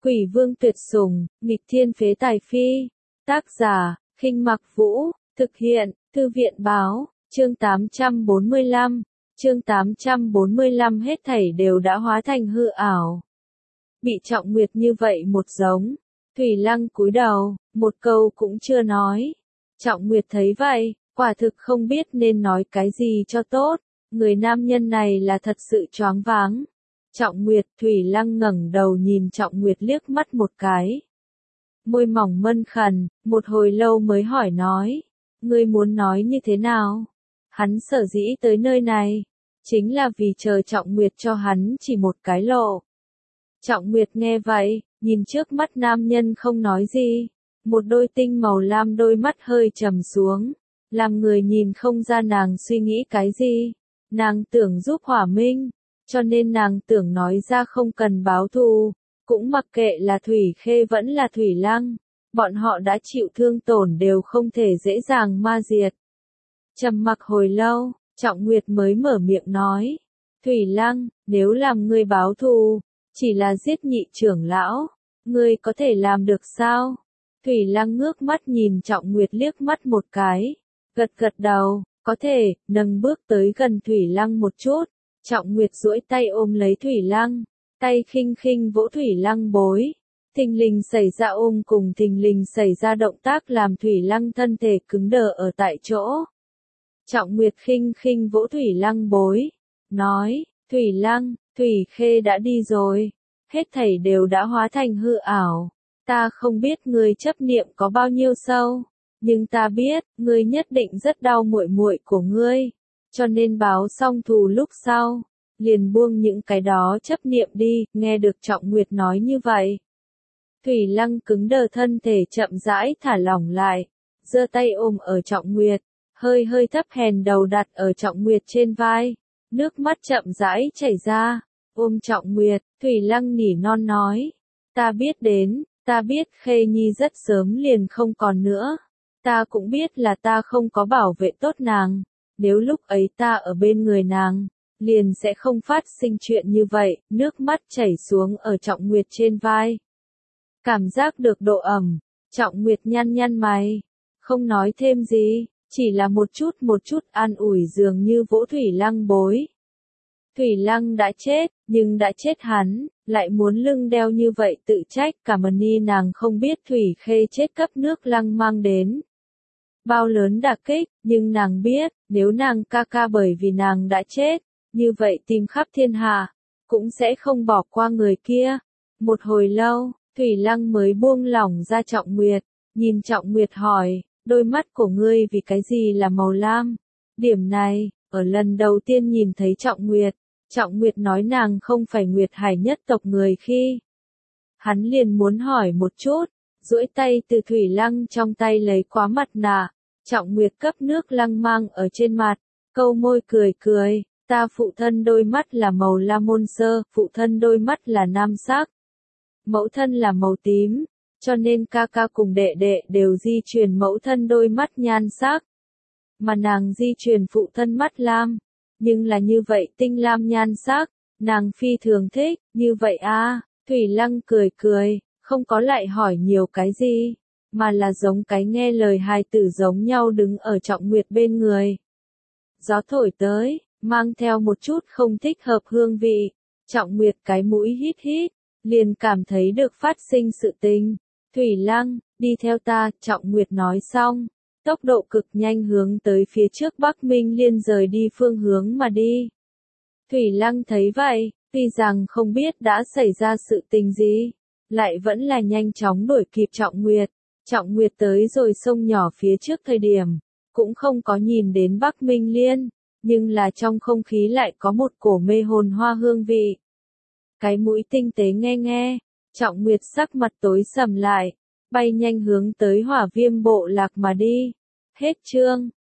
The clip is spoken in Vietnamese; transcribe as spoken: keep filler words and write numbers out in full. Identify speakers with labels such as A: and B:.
A: Quỷ vương tuyệt sủng, nghịch thiên phế tài phi. Tác giả, Khinh Mặc Vũ, thực hiện, Thư viện báo, chương tám trăm bốn mươi lăm. Chương tám trăm bốn mươi lăm hết thảy đều đã hóa thành hư ảo. Bị Trọng Nguyệt như vậy một giống, Thủy Lăng cúi đầu, một câu cũng chưa nói. Trọng Nguyệt thấy vậy, quả thực không biết nên nói cái gì cho tốt, người nam nhân này là thật sự choáng váng. Trọng Nguyệt, Thủy Lăng ngẩng đầu nhìn Trọng Nguyệt liếc mắt một cái. Môi mỏng mân khẩn, một hồi lâu mới hỏi nói, ngươi muốn nói như thế nào? Hắn sở dĩ tới nơi này, chính là vì chờ Trọng Nguyệt cho hắn chỉ một cái lộ. Trọng Nguyệt nghe vậy, nhìn trước mắt nam nhân không nói gì, một đôi tinh màu lam đôi mắt hơi trầm xuống, làm người nhìn không ra nàng suy nghĩ cái gì. Nàng tưởng giúp Hỏa Minh, cho nên nàng tưởng nói ra không cần báo thù, cũng mặc kệ là Thủy Khê vẫn là Thủy Lăng, bọn họ đã chịu thương tổn đều không thể dễ dàng ma diệt. Trầm mặc hồi lâu, Trọng Nguyệt mới mở miệng nói, Thủy Lăng, nếu làm ngươi báo thù, chỉ là giết nhị trưởng lão, ngươi có thể làm được sao? Thủy Lăng ngước mắt nhìn Trọng Nguyệt liếc mắt một cái, gật gật đầu, có thể, nâng bước tới gần Thủy Lăng một chút. Trọng Nguyệt duỗi tay ôm lấy Thủy Lăng, tay khinh khinh vỗ Thủy Lăng bối. Thình lình xảy ra ôm cùng thình lình xảy ra động tác làm Thủy Lăng thân thể cứng đờ ở tại chỗ. Trọng Nguyệt khinh khinh vỗ Thủy Lăng bối, nói, Thủy Lăng, Thủy Khê đã đi rồi, hết thảy đều đã hóa thành hư ảo. Ta không biết ngươi chấp niệm có bao nhiêu sâu, nhưng ta biết, ngươi nhất định rất đau muội muội của ngươi. Cho nên báo xong thù lúc sau, liền buông những cái đó chấp niệm đi, nghe được Trọng Nguyệt nói như vậy. Thủy Lăng cứng đờ thân thể chậm rãi thả lỏng lại, giơ tay ôm ở Trọng Nguyệt, hơi hơi thấp hèn đầu đặt ở Trọng Nguyệt trên vai, nước mắt chậm rãi chảy ra, ôm Trọng Nguyệt, Thủy Lăng nỉ non nói, ta biết đến, ta biết Khê Nhi rất sớm liền không còn nữa, ta cũng biết là ta không có bảo vệ tốt nàng. Nếu lúc ấy ta ở bên người nàng, liền sẽ không phát sinh chuyện như vậy, nước mắt chảy xuống ở Trọng Nguyệt trên vai. Cảm giác được độ ẩm, Trọng Nguyệt nhăn nhăn mày, không nói thêm gì, chỉ là một chút một chút an ủi dường như vỗ Thủy Lăng bối. Thủy Lăng đã chết, nhưng đã chết hắn, lại muốn lưng đeo như vậy tự trách, cảm ơn ni nàng không biết Thủy Khê chết cấp nước Lăng mang đến bao lớn đả kích, nhưng nàng biết, nếu nàng ca ca bởi vì nàng đã chết, như vậy tìm khắp thiên hạ, cũng sẽ không bỏ qua người kia. Một hồi lâu, Thủy Lăng mới buông lỏng ra Trọng Nguyệt, nhìn Trọng Nguyệt hỏi, đôi mắt của ngươi vì cái gì là màu lam? Điểm này, ở lần đầu tiên nhìn thấy Trọng Nguyệt, Trọng Nguyệt nói nàng không phải Nguyệt Hải nhất tộc người khi. Hắn liền muốn hỏi một chút. Duỗi tay từ Thủy Lăng trong tay lấy quá mặt nạ, Trọng Nguyệt cấp nước lăng mang ở trên mặt, câu môi cười cười, ta phụ thân đôi mắt là màu lam môn sơ, phụ thân đôi mắt là nam sắc, mẫu thân là màu tím, cho nên ca ca cùng đệ đệ đều di truyền mẫu thân đôi mắt nhan sắc, mà nàng di truyền phụ thân mắt lam, nhưng là như vậy tinh lam nhan sắc, nàng phi thường thích, như vậy a, à, Thủy Lăng cười cười. Không có lại hỏi nhiều cái gì, mà là giống cái nghe lời hài tử giống nhau đứng ở Trọng Nguyệt bên người. Gió thổi tới, mang theo một chút không thích hợp hương vị, Trọng Nguyệt cái mũi hít hít, liền cảm thấy được phát sinh sự tình. Thủy Lăng, đi theo ta, Trọng Nguyệt nói xong, tốc độ cực nhanh hướng tới phía trước Bắc Minh Liên rời đi phương hướng mà đi. Thủy Lăng thấy vậy, tuy rằng không biết đã xảy ra sự tình gì, lại vẫn là nhanh chóng đuổi kịp Trọng Nguyệt. Trọng Nguyệt tới rồi sông nhỏ phía trước thời điểm, cũng không có nhìn đến Bắc Minh Liên, nhưng là trong không khí lại có một cổ mê hồn hoa hương vị. Cái mũi tinh tế nghe nghe, Trọng Nguyệt sắc mặt tối sầm lại, bay nhanh hướng tới Hỏa Viêm bộ lạc mà đi. Hết chương.